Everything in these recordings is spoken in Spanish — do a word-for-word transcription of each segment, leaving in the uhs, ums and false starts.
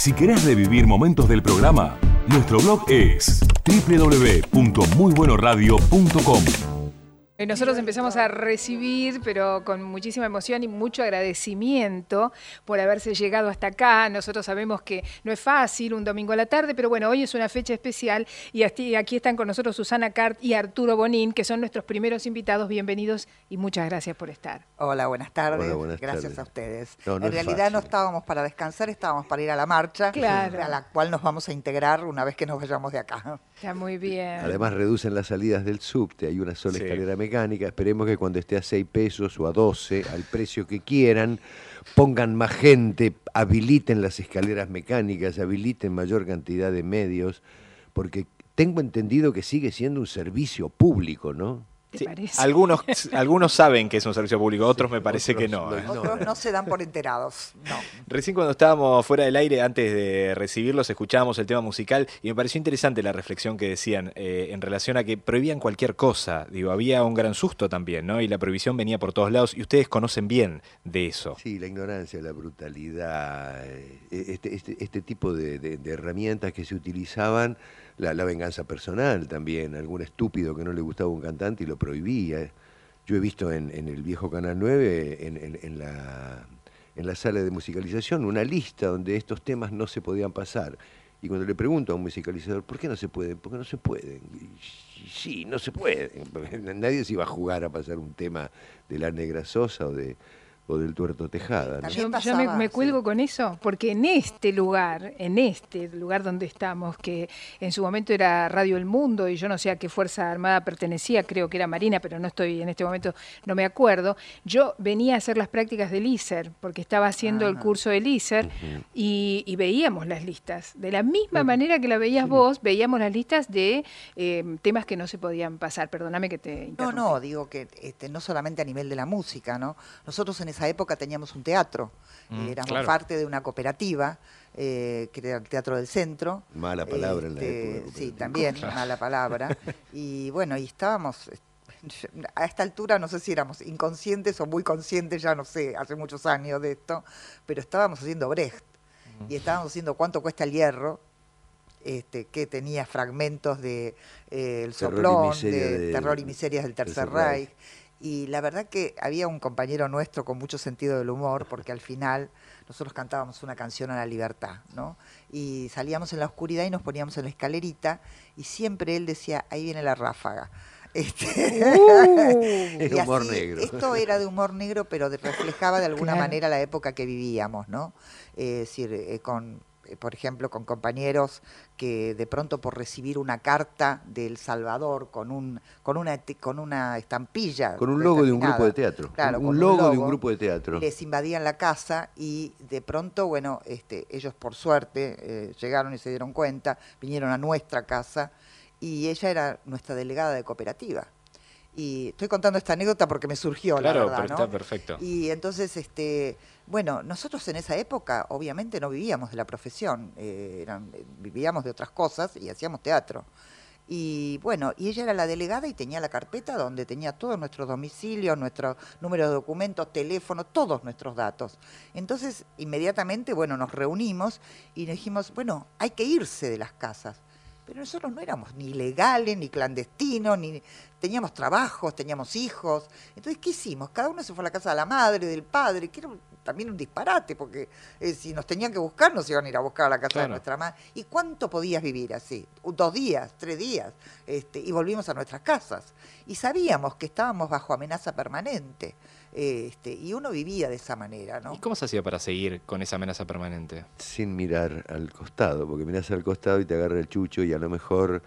Si querés revivir momentos del programa, nuestro blog es doble u doble u doble u punto muy bueno radio punto com. Nosotros empezamos a recibir, pero con muchísima emoción y mucho agradecimiento por haberse llegado hasta acá. Nosotros sabemos que no es fácil un domingo a la tarde, pero bueno, hoy es una fecha especial y aquí están con nosotros Susana Cart y Arturo Bonín, que son nuestros primeros invitados. Bienvenidos y muchas gracias por estar. Hola, buenas tardes. Hola, buenas gracias tardes. a ustedes. No, no en realidad fácil. no estábamos para descansar, estábamos para ir a la marcha, claro. a la cual nos vamos a integrar una vez que nos vayamos de acá. Está muy bien. Además reducen las salidas del subte, hay una sola Sí. escalera mecánica. Esperemos que cuando esté a seis pesos o a doce, al precio que quieran, pongan más gente, habiliten las escaleras mecánicas, habiliten mayor cantidad de medios, porque tengo entendido que sigue siendo un servicio público, ¿no? ¿Te Sí, parece? algunos, algunos saben que es un servicio público, otros me parece otros que no. lo ¿eh? ignoran. Otros no se dan por enterados, no. Recién cuando estábamos fuera del aire, antes de recibirlos, escuchábamos el tema musical y me pareció interesante la reflexión que decían eh, en relación a que prohibían cualquier cosa. Digo, había un gran susto también, ¿no? Y la prohibición venía por todos lados y ustedes conocen bien de eso. Sí, la ignorancia, la brutalidad, eh, este, este, este tipo de, de- de herramientas que se utilizaban, la, la venganza personal también, algún estúpido que no le gustaba un cantante y lo prohibía. Yo he visto en, en el viejo Canal nueve, en, en- en la, en la sala de musicalización, una lista donde estos temas no se podían pasar. Y cuando le pregunto a un musicalizador, ¿por qué no se pueden? Porque no se pueden. Y sí, no se pueden. Porque nadie se iba a jugar a pasar un tema de la Negra Sosa o de o del Tuerto Tejada, ¿no? También Yo, pasaba, yo me, me cuelgo sí. con eso, porque en este lugar, en este lugar donde estamos, que en su momento era Radio El Mundo, y yo no sé a qué Fuerza Armada pertenecía, creo que era Marina, pero no estoy en este momento, no me acuerdo, yo venía a hacer las prácticas del I S E R, porque estaba haciendo el Ajá. curso del I S E R, y, y veíamos las listas. De la misma manera que la veías vos, veíamos las listas de eh, temas que no se podían pasar. Perdóname que te No, interrumpí. no, digo que este, no solamente a nivel de la música, ¿no? Nosotros en esa época teníamos un teatro, Mm, éramos claro. parte de una cooperativa, eh, que era el Teatro del Centro. Mala palabra en la Este, época. Sí, cooperativa. también, mala palabra. Y bueno, y estábamos, a esta altura no sé si éramos inconscientes o muy conscientes, ya no sé, hace muchos años de esto, pero estábamos haciendo Brecht y estábamos haciendo Cuánto cuesta el hierro. Este, que tenía fragmentos de eh, El Terror y Soplón, miseria de de- Terror y Miserias del Tercer Tercer Reich. Reich. Y la verdad que había un compañero nuestro con mucho sentido del humor, porque al final nosotros cantábamos una canción a la libertad, ¿no? Y salíamos en la oscuridad y nos poníamos en la escalerita, y siempre él decía, ahí viene la ráfaga. Este, Era y humor así, negro. Esto era de humor negro, pero de- reflejaba de alguna Claro. manera la época que vivíamos, ¿no? Eh, es decir, eh, con, eh, por ejemplo, con compañeros que de pronto por recibir una carta de El Salvador con un con una eti- con una estampilla Con un logo de un grupo de determinada, teatro. claro, un, con un logo de un grupo de teatro. les invadían la casa y de pronto, bueno, este, ellos por suerte eh, llegaron y se dieron cuenta, vinieron a nuestra casa y ella era nuestra delegada de cooperativa. Y estoy contando esta anécdota porque me surgió, Claro, la verdad, pero ¿no? está perfecto. Y entonces, este, bueno, nosotros en esa época obviamente no vivíamos de la profesión, eh, eran, eh, vivíamos de otras cosas y hacíamos teatro. Y bueno, y ella era la delegada y tenía la carpeta donde tenía todos nuestros domicilios, nuestro número de documentos, teléfono, todos nuestros datos. Entonces, inmediatamente, bueno, nos reunimos y dijimos, bueno, hay que irse de las casas. Pero nosotros no éramos ni legales, ni clandestinos, ni teníamos trabajos, teníamos hijos. Entonces, ¿qué hicimos? Cada uno se fue a la casa de la madre, del padre, que era un- también un disparate, porque eh, si nos tenían que buscar, nos iban a ir a buscar a la casa de Claro. nuestra madre. ¿Y cuánto podías vivir así? Dos días, tres días, este, y volvimos a nuestras casas. Y sabíamos que estábamos bajo amenaza permanente, eh, este, y uno vivía de esa manera, ¿no? ¿Y cómo se hacía para seguir con esa amenaza permanente? Sin mirar al costado, porque mirás al costado y te agarra el chucho y a lo mejor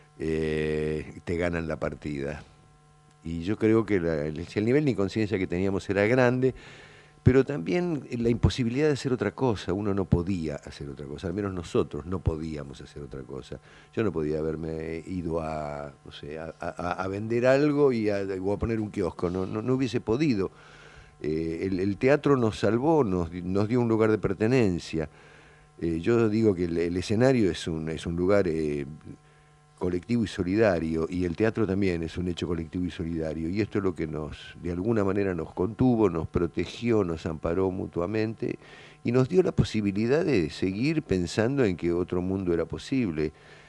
eh, te ganan la partida. Y yo creo que la- el, si el nivel de inconsciencia que teníamos era grande, pero también la imposibilidad de hacer otra cosa. Uno no podía hacer otra cosa, al menos nosotros no podíamos hacer otra cosa. Yo no podía haberme ido a, no sé, a, a- a vender algo y a, o a poner un kiosco, no, no, no hubiese podido. Eh, el, el teatro nos salvó, nos, di- nos dio un lugar de pertenencia. Eh, yo digo que el, el escenario es un, es un lugar eh, colectivo y solidario, y el teatro también es un hecho colectivo y solidario, y esto es lo que nos, de alguna manera nos contuvo, nos protegió, nos amparó mutuamente, y nos dio la posibilidad de seguir pensando en que otro mundo era posible,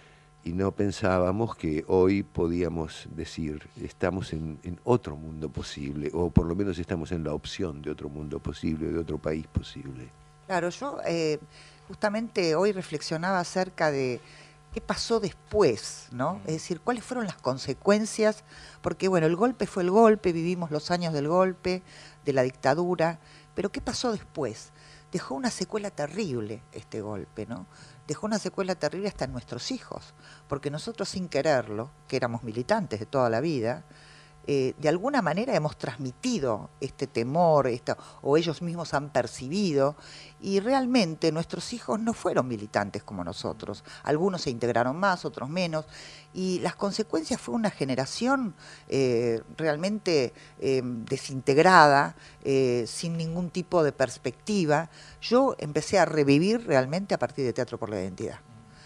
y no pensábamos que hoy podíamos decir, estamos en, en otro mundo posible, o por lo menos estamos en la opción de otro mundo posible, de otro país posible. Claro, yo eh, justamente hoy reflexionaba acerca de qué pasó después, ¿no? Es decir, cuáles fueron las consecuencias, porque bueno, el golpe fue el golpe, vivimos los años del golpe, de la dictadura, pero ¿qué pasó después? Dejó una secuela terrible este golpe, ¿no? Dejó una secuela terrible hasta en nuestros hijos, porque nosotros sin quererlo, que éramos militantes de toda la vida, Eh, de alguna manera hemos transmitido este temor, esta, o ellos mismos han percibido, y realmente nuestros hijos no fueron militantes como nosotros. Algunos se integraron más, otros menos, y las consecuencias fue una generación eh, realmente eh, desintegrada, eh, sin ningún tipo de perspectiva. Yo empecé a revivir realmente a partir de Teatro por la Identidad.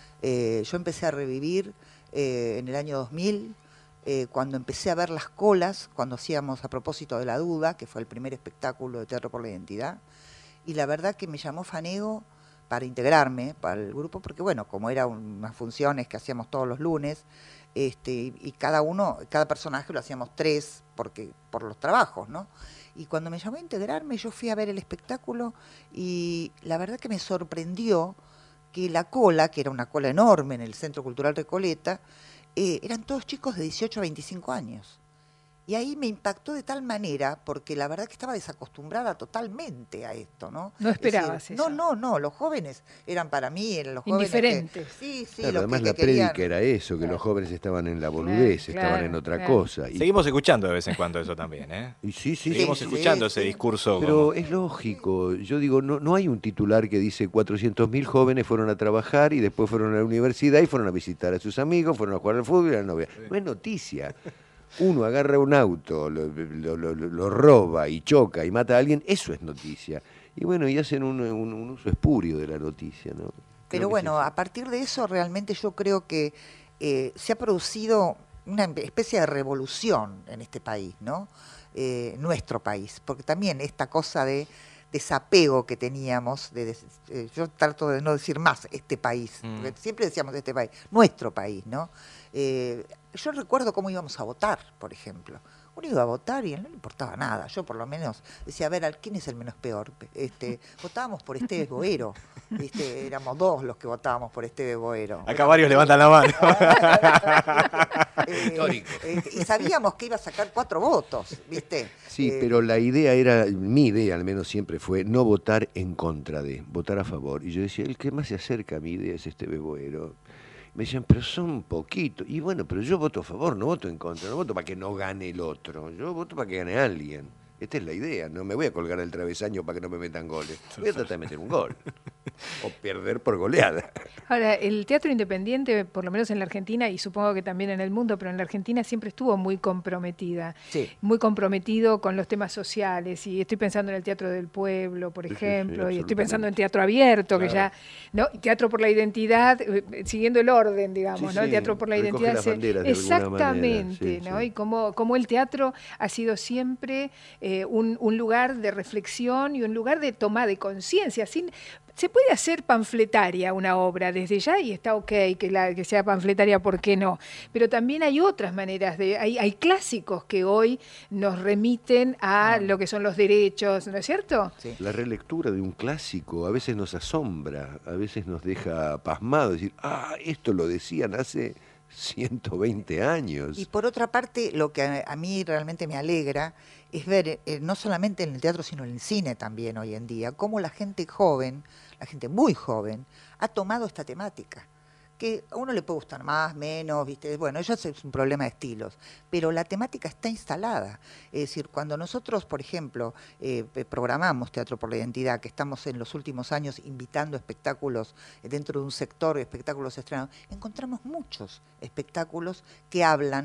Eh, yo empecé a revivir eh, en el año dos mil, Eh, cuando empecé a ver las colas, cuando hacíamos A propósito de la duda, que fue el primer espectáculo de Teatro por la Identidad, y la verdad que me llamó Fanego para integrarme para el grupo, porque bueno, como eran unas funciones que hacíamos todos los lunes, este, y, y cada uno, cada personaje lo hacíamos tres, porque por los trabajos, ¿no? Y cuando me llamó a integrarme, yo fui a ver el espectáculo, y la verdad que me sorprendió que la cola, que era una cola enorme en el Centro Cultural Recoleta, Eh, eran todos chicos de dieciocho a veinticinco años. Y ahí me impactó de tal manera, porque la verdad que estaba desacostumbrada totalmente a esto, ¿no? No esperabas decir, eso. No, no, no, los jóvenes eran para mí, eran los indiferentes. jóvenes que, sí, sí, Claro, los además que, la que querían. prédica era eso, que Claro. los jóvenes estaban en la boludez, Claro, estaban claro, en otra claro. cosa. Y, Seguimos escuchando de vez en cuando eso también, ¿eh? y sí, sí, Seguimos sí, escuchando sí, ese sí. discurso. pero como- es lógico. Yo digo, no, no hay un titular que dice cuatrocientos mil jóvenes fueron a trabajar y después fueron a la universidad y fueron a visitar a sus amigos, fueron a jugar al fútbol y a la novia. No es noticia. Uno agarra un auto, lo, lo, lo, lo roba y choca y mata a alguien, eso es noticia. Y bueno, y hacen un, un, un uso espurio de la noticia, ¿no? Creo Pero que bueno, es eso. a partir de eso realmente yo creo que eh, se ha producido una especie de revolución en este país, ¿no? Eh, nuestro país, porque también esta cosa de desapego que teníamos, de, des- eh, yo trato de no decir más este país, Mm. porque siempre decíamos este país, nuestro país, ¿no? Eh, yo recuerdo cómo íbamos a votar, por ejemplo. Uno iba a votar y a él no le importaba nada. Yo por lo menos decía, a ver, ¿al- ¿quién es el menos peor? Este, votábamos por Esteves Boero. Este, éramos dos los que votábamos por Esteves Boero. Acá varios levantan la mano. Eh, Histórico. este, y sabíamos que iba a sacar cuatro votos, ¿viste? Sí, Eh, pero la idea era, mi idea al menos siempre fue, no votar en contra de, votar a favor. Y yo decía, el que más se acerca a mi idea es este Boero. Me decían, pero son poquitos. Y bueno, pero yo voto a favor, no voto en contra, no voto para que no gane el otro, yo voto para que gane alguien. Esta es la idea, no me voy a colgar el travesaño para que no me metan goles. Voy a tratar de meter un gol. O perder por goleada. Ahora, el teatro independiente, por lo menos en la Argentina, y supongo que también en el mundo, pero en la Argentina siempre estuvo muy comprometida, Sí. muy comprometido con los temas sociales, y estoy pensando en el Teatro del Pueblo, por Sí, sí, sí, ejemplo, y estoy pensando en absolutamente. Teatro Abierto, que ya, Claro. ¿no? Y Teatro por la Identidad, eh, siguiendo el orden, digamos, Sí, ¿no? El sí, Teatro por la recoge Identidad. las se- banderas de alguna manera, exactamente, sí, ¿no? sí. Y cómo, cómo el teatro ha sido siempre eh, un, un lugar de reflexión y un lugar de toma de conciencia, sin... Se puede hacer panfletaria una obra desde ya y está ok que, la, que sea panfletaria, ¿por qué no? Pero también hay otras maneras, de hay, hay clásicos que hoy nos remiten a lo que son los derechos, ¿no es cierto? Sí. La relectura de un clásico a veces nos asombra, a veces nos deja pasmados, decir, ah, esto lo decían hace ciento veinte años. Y por otra parte, lo que a, a mí realmente me alegra es ver, eh, no solamente en el teatro, sino en el cine también hoy en día, cómo la gente joven, la gente muy joven, ha tomado esta temática. Que a uno le puede gustar más, menos, ¿viste? Bueno, eso es un problema de estilos, pero la temática está instalada. Es decir, cuando nosotros, por ejemplo, eh, programamos Teatro por la Identidad, que estamos en los últimos años invitando espectáculos dentro de un sector de espectáculos estrenados, encontramos muchos espectáculos que hablan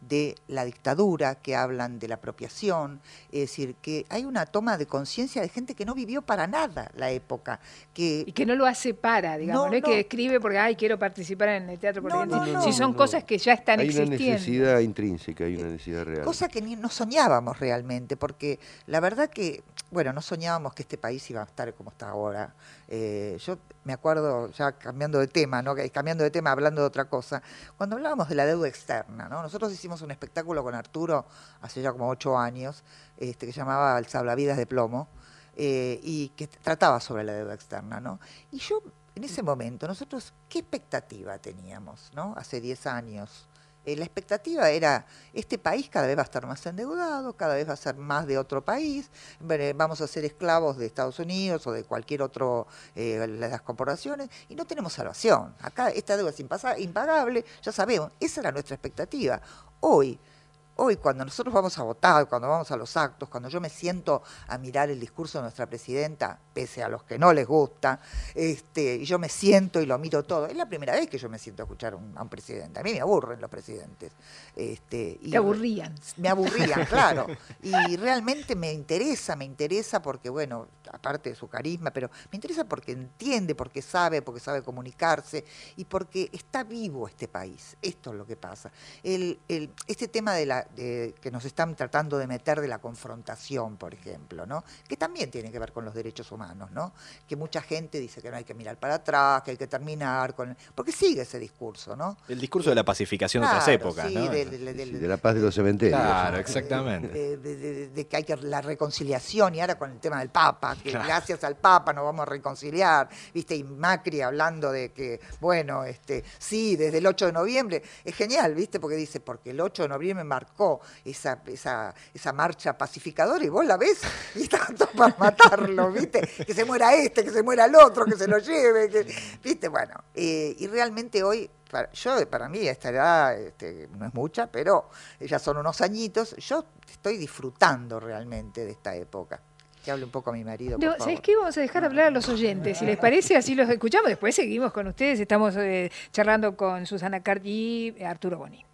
de la dictadura, que hablan de la apropiación, es decir, que hay una toma de conciencia de gente que no vivió para nada la época. Que, y que no lo hace para, digamos, no, no es no. que escribe porque, ay, quiero participar en el teatro, por no, no, no, si son no. cosas que ya están hay existiendo. Hay una necesidad intrínseca, hay una necesidad real. Cosa que ni, no soñábamos realmente, porque la verdad que, bueno, no soñábamos que este país iba a estar como está ahora. Eh, yo me acuerdo, ya cambiando de tema, ¿no? cambiando de tema, hablando de otra cosa, cuando hablábamos de la deuda externa, ¿no? Nosotros hicimos un espectáculo con Arturo hace ya como ocho años, este, que se llamaba El Salvavidas de Plomo, eh, y que trataba sobre la deuda externa, ¿no? Y yo, en ese momento, nosotros, ¿qué expectativa teníamos, ¿no? Hace diez años. Eh, la expectativa era, este país cada vez va a estar más endeudado, cada vez va a ser más de otro país, vamos a ser esclavos de Estados Unidos o de cualquier otro, eh, de las corporaciones, y no tenemos salvación. Acá esta deuda es impagable, ya sabemos, esa era nuestra expectativa. Hoy, Hoy, cuando nosotros vamos a votar, cuando vamos a los actos, cuando yo me siento a mirar el discurso de nuestra presidenta, pese a los que no les gusta, este, y yo me siento y lo miro todo, es la primera vez que yo me siento a escuchar un, a un presidente. A mí me aburren los presidentes. Este, y ¿Te aburrían? Me aburrían, claro. Y realmente me interesa, me interesa porque, bueno, aparte de su carisma, pero me interesa porque entiende, porque sabe, porque sabe comunicarse y porque está vivo este país. Esto es lo que pasa. El, el, este tema de la De, que nos están tratando de meter de la confrontación, por ejemplo, ¿no? Que también tiene que ver con los derechos humanos, ¿no? Que mucha gente dice que no hay que mirar para atrás, que hay que terminar con... Porque sigue ese discurso, ¿no? El discurso de la pacificación claro, de otras épocas, sí, ¿no? De, de, de, de, sí, de la paz de los cementerios. Claro, exactamente. De, de, de, de que hay que la reconciliación, y ahora con el tema del Papa, que claro. gracias al Papa nos vamos a reconciliar, ¿viste? Y Macri hablando de que, bueno, este, sí, desde el ocho de noviembre, es genial, ¿viste? Porque dice, porque el ocho de noviembre marcó esa, esa, esa marcha pacificadora y vos la ves y está todo para matarlo, ¿viste? Que se muera este, que se muera el otro, que se lo lleve, que, ¿viste? Bueno, eh, y realmente hoy, para, yo para mí esta edad este, no es mucha, pero ya son unos añitos, yo estoy disfrutando realmente de esta época. Que hable un poco a mi marido, por no, favor. ¿Sabes qué? Vamos a dejar hablar a los oyentes. Si les parece, así los escuchamos. Después seguimos con ustedes. Estamos eh, charlando con Susana Cardi y Arturo Boni.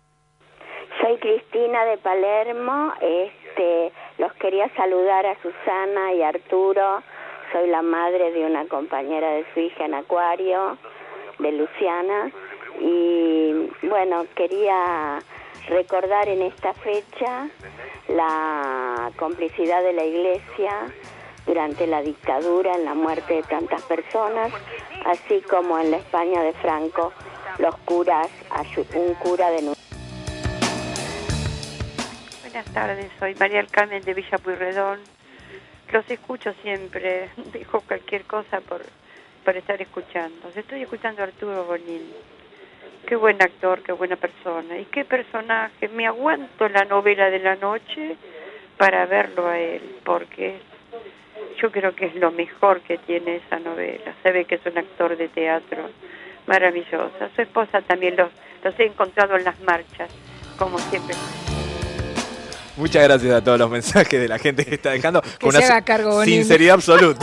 Soy Cristina de Palermo, este, los quería saludar a Susana y Arturo, soy la madre de una compañera de su hija en Acuario, de Luciana, y bueno, quería recordar en esta fecha la complicidad de la Iglesia durante la dictadura, en la muerte de tantas personas, así como en la España de Franco, los curas, un cura de Buenas tardes, soy María del Carmen de Villa Pueyrredón. Los escucho siempre, dejo cualquier cosa por, por estar escuchando. Estoy escuchando a Arturo Bonín. Qué buen actor, qué buena persona. Y qué personaje. Me aguanto la novela de la noche para verlo a él, porque yo creo que es lo mejor que tiene esa novela. Se ve que es un actor de teatro maravilloso. A su esposa también los, los he encontrado en las marchas, como siempre. Muchas gracias a todos los mensajes de la gente que está dejando. Que con se una haga cargo, Bonín. Sinceridad absoluta.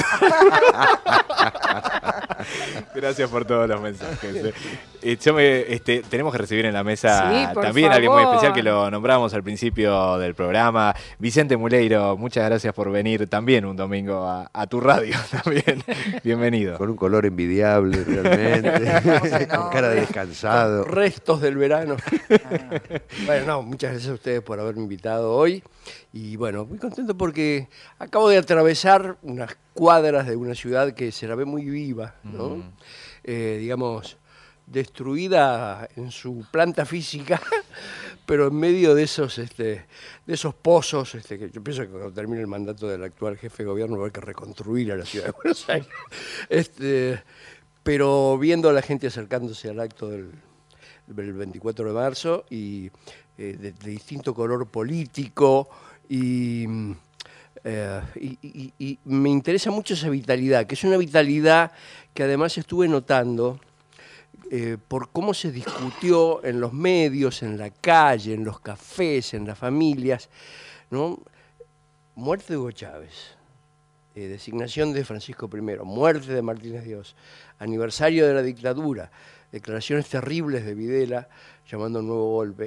Gracias por todos los mensajes. Eh, yo me, este, tenemos que recibir en la mesa sí, también favor. a alguien muy especial que lo nombramos al principio del programa. Vicente Muleiro, muchas gracias por venir también un domingo a, a tu radio también. Bienvenido. Con un color envidiable realmente, con cara de descansado. Con restos del verano. Ah. Bueno, no, muchas gracias a ustedes por haberme invitado hoy. Y bueno, muy contento porque acabo de atravesar unas cuadras de una ciudad que se la ve muy viva, ¿no? Mm. Eh, digamos, destruida en su planta física, pero en medio de esos, este, de esos pozos, este, que yo pienso que cuando termine el mandato del actual jefe de gobierno va a haber que reconstruir a la ciudad de Buenos Aires. Este, pero viendo a la gente acercándose al acto del, del veinticuatro de marzo y eh, de, de distinto color político y, eh, y, y, y me interesa mucho esa vitalidad, que es una vitalidad que además estuve notando eh, por cómo se discutió en los medios, en la calle, en los cafés, en las familias, ¿no? Muerte de Hugo Chávez, eh, designación de Francisco primero, muerte de Martínez Dios, aniversario de la dictadura, declaraciones terribles de Videla llamando a un nuevo golpe.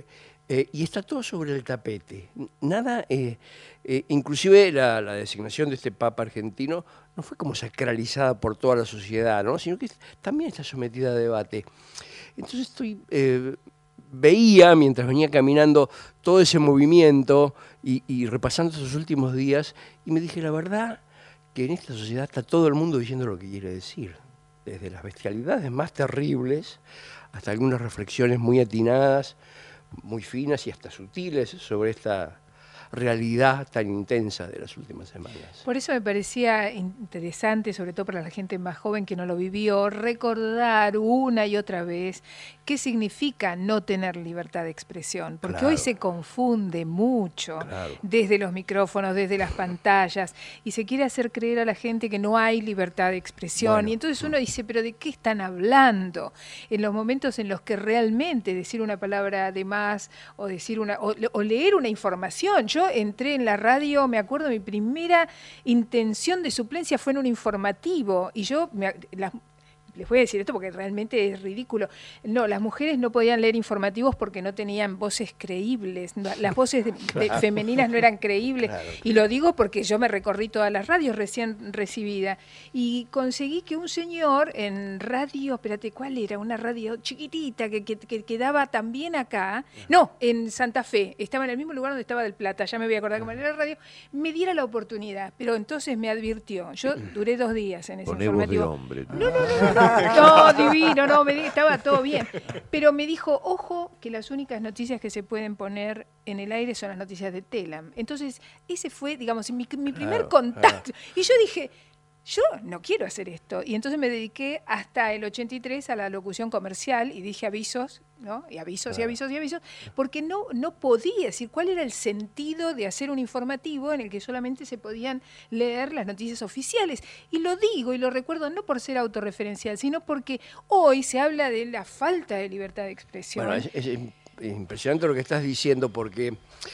Eh, y está todo sobre el tapete. Nada, eh, eh, inclusive la, la designación de este Papa argentino no fue como sacralizada por toda la sociedad, ¿no? Sino que también está sometida a debate. Entonces estoy eh, veía, mientras venía caminando, todo ese movimiento y, y repasando esos últimos días, y me dije, la verdad, que en esta sociedad está todo el mundo diciendo lo que quiere decir. Desde las bestialidades más terribles hasta algunas reflexiones muy atinadas, muy finas y hasta sutiles sobre esta realidad tan intensa de las últimas semanas. Por eso me parecía interesante, sobre todo para la gente más joven que no lo vivió, recordar una y otra vez qué significa no tener libertad de expresión, porque Claro. hoy se confunde mucho, Claro. desde los micrófonos, desde las pantallas, y se quiere hacer creer a la gente que no hay libertad de expresión, Bueno. y entonces uno dice, pero ¿de qué están hablando? En los momentos en los que realmente decir una palabra de más, o decir una, o, o leer una información. Yo entré en la radio, me acuerdo, mi primera intención de suplencia fue en un informativo, y yo, me, las, les voy a decir esto porque realmente es ridículo, no, las mujeres no podían leer informativos porque no tenían voces creíbles, no, las voces de, de femeninas no eran creíbles, Claro. y lo digo porque yo me recorrí todas las radios recién recibida, y conseguí que un señor en radio, espérate, ¿cuál era? Una radio chiquitita que, que, que quedaba también acá, no, en Santa Fe, estaba en el mismo lugar donde estaba Del Plata, ya me voy a acordar cómo era la radio, me diera la oportunidad, pero entonces me advirtió, yo duré dos días en ese Poné voz de informativo. hombre. tú. No, no, no, no, no, divino, no, me di- estaba todo bien. Pero me dijo, ojo, que las únicas noticias que se pueden poner en el aire son las noticias de Telam. Entonces, ese fue, digamos, mi, mi primer Claro, contacto. Y yo dije, yo no quiero hacer esto. Y entonces me dediqué hasta el ochenta y tres a la locución comercial y dije avisos, ¿no? Y avisos y avisos y avisos, porque no, no podía decir cuál era el sentido de hacer un informativo en el que solamente se podían leer las noticias oficiales. Y lo digo y lo recuerdo no por ser autorreferencial, sino porque hoy se habla de la falta de libertad de expresión. Bueno, es, es impresionante lo que estás diciendo porque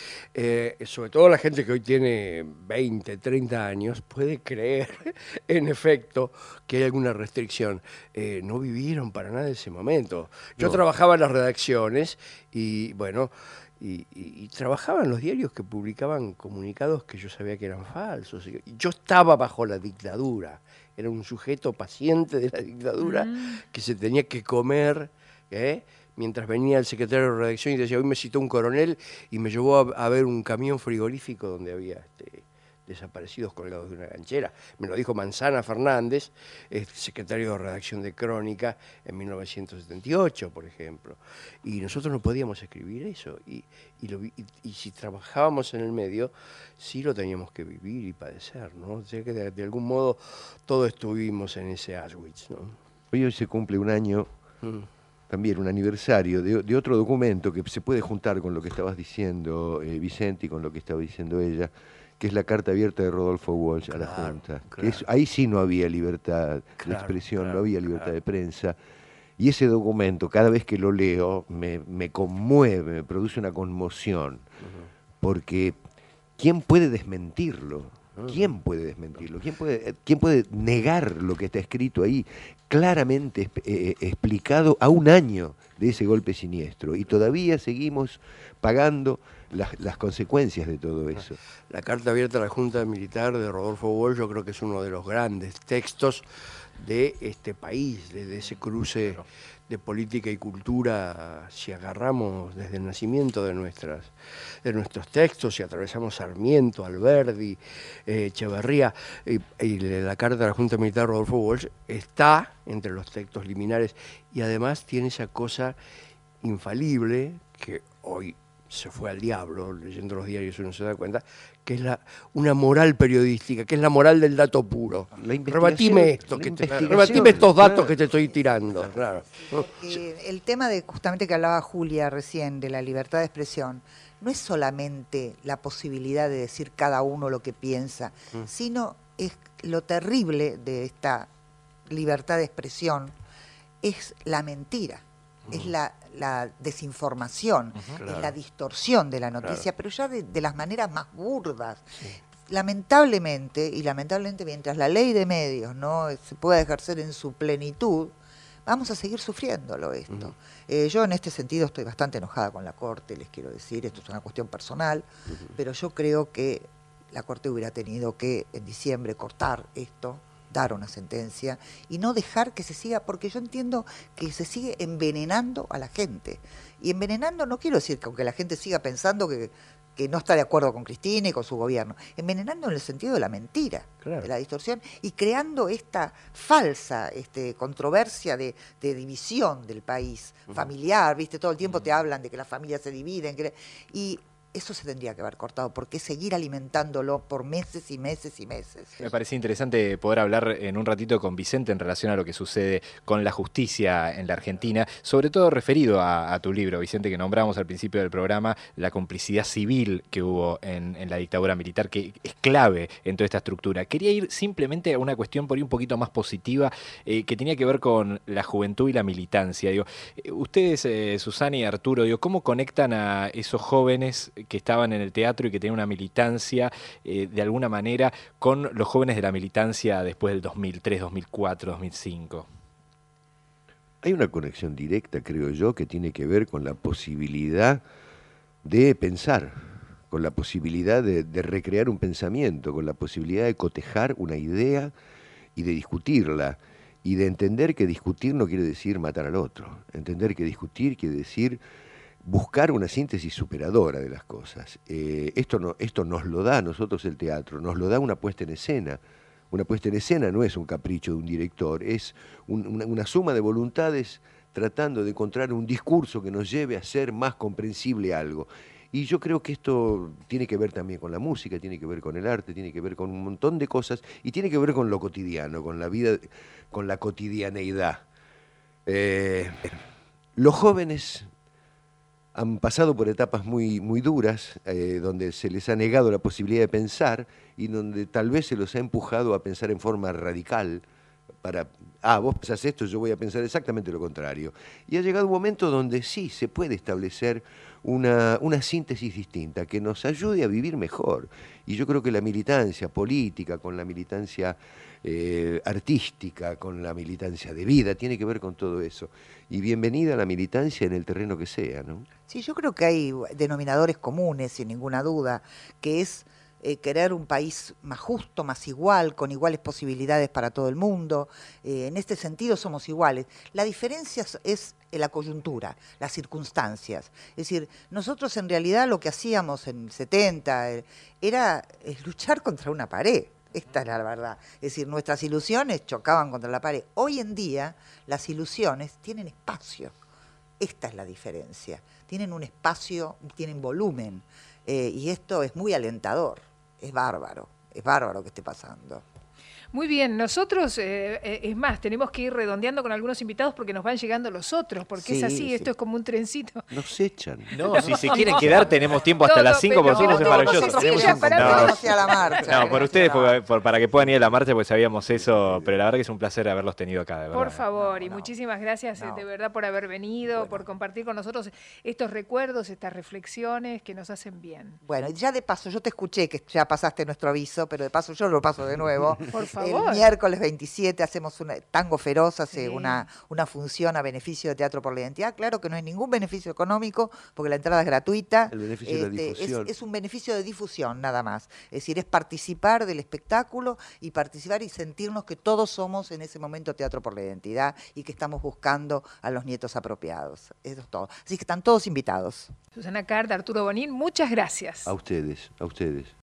eh, sobre todo la gente que hoy tiene veinte, treinta años puede creer en efecto que hay alguna restricción. Eh, no vivieron para nada ese momento. Yo No. trabajaba en las redacciones y bueno, y, y- y trabajaba en los diarios que publicaban comunicados que yo sabía que eran falsos. Y yo estaba bajo la dictadura, era un sujeto paciente de la dictadura que se tenía que comer, ¿eh? Mientras venía el secretario de redacción y decía, hoy me citó un coronel y me llevó a, a ver un camión frigorífico donde había este, desaparecidos colgados de una ganchera. Me lo dijo Manzana Fernández, eh, secretario de redacción de Crónica en mil novecientos setenta y ocho, por ejemplo. Y nosotros no podíamos escribir eso. Y, y, lo vi- y- y si trabajábamos en el medio, sí lo teníamos que vivir y padecer, ¿no? O sea que de, de algún modo todos estuvimos en ese Auschwitz, ¿no? Hoy, hoy se cumple un año, Mm. también un aniversario de, de otro documento que se puede juntar con lo que estabas diciendo, eh, Vicente, y con lo que estaba diciendo ella, que es la carta abierta de Rodolfo Walsh a la Claro, Junta. Que claro. es- ahí sí no había libertad de Claro, expresión, claro, no había libertad claro. de prensa. Y ese documento, cada vez que lo leo, me, me conmueve, me produce una conmoción. Porque ¿quién puede desmentirlo? ¿Quién puede desmentirlo? ¿Quién puede, quién puede negar lo que está escrito ahí, claramente esp- eh, explicado a un año de ese golpe siniestro? Y todavía seguimos pagando las, las consecuencias de todo eso. La carta abierta a la Junta Militar de Rodolfo Walsh yo creo que es uno de los grandes textos de este país, de, de ese cruce de política y cultura, si agarramos desde el nacimiento de, nuestras, de nuestros textos, si atravesamos Sarmiento, Alberdi, eh, Echeverría, y, y la carta de la Junta Militar de Rodolfo Walsh está entre los textos liminares y además tiene esa cosa infalible que hoy se fue al diablo, leyendo los diarios uno se da cuenta, que es la, una moral periodística, que es la moral del dato puro. La investigación- Rebatime esto, la que te, investigación, rebatime estos datos claro. que te estoy tirando. Claro. Eh, el tema de justamente que hablaba Julia recién de la libertad de expresión no es solamente la posibilidad de decir cada uno lo que piensa, sino es lo terrible de esta libertad de expresión es la mentira, es la, la desinformación, Claro. es la distorsión de la noticia, Claro. pero ya de, de las maneras más burdas. Lamentablemente, y lamentablemente mientras la ley de medios no se pueda ejercer en su plenitud, vamos a seguir sufriéndolo esto. Uh-huh. Eh, yo en este sentido estoy bastante enojada con la Corte, les quiero decir, esto es una cuestión personal, uh-huh. pero yo creo que la Corte hubiera tenido que en diciembre cortar esto, dar una sentencia y no dejar que se siga, porque yo entiendo que se sigue envenenando a la gente. Y envenenando no quiero decir que aunque la gente siga pensando que, que no está de acuerdo con Cristina y con su gobierno, envenenando en el sentido de la mentira, claro. de la distorsión, y creando esta falsa este, controversia de, de división del país, uh-huh. familiar, ¿viste? Todo el tiempo uh-huh. te hablan de que las familias se dividen, que, y eso se tendría que haber cortado, porque seguir alimentándolo por meses y meses y meses. Me parecía interesante poder hablar en un ratito con Vicente en relación a lo que sucede con la justicia en la Argentina, sobre todo referido a, a tu libro, Vicente, que nombramos al principio del programa, la complicidad civil que hubo en, en la dictadura militar, que es clave en toda esta estructura. Quería ir simplemente a una cuestión por ahí un poquito más positiva, eh, que tenía que ver con la juventud y la militancia. Digo, ustedes, eh, Susana y Arturo, digo, ¿cómo conectan a esos jóvenes que estaban en el teatro y que tenían una militancia eh, de alguna manera con los jóvenes de la militancia después del dos mil tres, dos mil cuatro, dos mil cinco? Hay una conexión directa, creo yo, que tiene que ver con la posibilidad de pensar, con la posibilidad de, de recrear un pensamiento, con la posibilidad de cotejar una idea y de discutirla, y de entender que discutir no quiere decir matar al otro, entender que discutir quiere decir buscar una síntesis superadora de las cosas. Eh, esto, no, esto nos lo da a nosotros el teatro, nos lo da una puesta en escena. Una puesta en escena no es un capricho de un director, es un, una, una suma de voluntades tratando de encontrar un discurso que nos lleve a ser más comprensible algo. Y yo creo que esto tiene que ver también con la música, tiene que ver con el arte, tiene que ver con un montón de cosas y tiene que ver con lo cotidiano, con la vida, con la cotidianeidad. Eh, los jóvenes han pasado por etapas muy, muy duras, eh, donde se les ha negado la posibilidad de pensar y donde tal vez se los ha empujado a pensar en forma radical para, ah, vos pensás esto, yo voy a pensar exactamente lo contrario. Y ha llegado un momento donde sí se puede establecer una, una síntesis distinta que nos ayude a vivir mejor. Y yo creo que la militancia política, con la militancia eh, artística, con la militancia de vida, tiene que ver con todo eso. Y bienvenida a la militancia en el terreno que sea, ¿no? Sí, yo creo que hay denominadores comunes, sin ninguna duda, que es eh, querer un país más justo, más igual, con iguales posibilidades para todo el mundo. Eh, en este sentido somos iguales. La diferencia es la coyuntura, las circunstancias. Es decir, nosotros en realidad lo que hacíamos en el setenta eh, era eh, luchar contra una pared. Esta es la verdad. Es decir, nuestras ilusiones chocaban contra la pared. Hoy en día las ilusiones tienen espacio. Esta es la diferencia. Tienen un espacio, tienen volumen. Eh, y esto es muy alentador. Es bárbaro. Es bárbaro que esté pasando. Muy bien, nosotros, eh, eh, es más, tenemos que ir redondeando con algunos invitados porque nos van llegando los otros, porque sí, es así, sí. Esto es como un trencito. Nos echan. No, si se quieren quedar tenemos tiempo hasta no, las cinco, porque no, es maravilloso. Tenemos un para no, hacia la marcha. No, por ustedes, por, por, para que puedan ir a la marcha, pues sabíamos eso, pero la verdad que es un placer haberlos tenido acá, de verdad. Por favor, no, y no, muchísimas gracias no. de verdad por haber venido, bueno. por compartir con nosotros estos recuerdos, estas reflexiones que nos hacen bien. Bueno, ya de paso, yo te escuché que ya pasaste nuestro aviso, pero de paso yo lo paso de nuevo. Por favor. El miércoles veintisiete hacemos un Tango Feroz, hace sí. una, una función a beneficio de Teatro por la Identidad. Claro que no hay ningún beneficio económico, porque la entrada es gratuita. El beneficio este, de la difusión. Es, es un beneficio de difusión, nada más. Es decir, es participar del espectáculo y participar y sentirnos que todos somos en ese momento Teatro por la Identidad y que estamos buscando a los nietos apropiados. Eso es todo. Así que están todos invitados. Susana Card, Arturo Bonín, muchas gracias. A ustedes, a ustedes.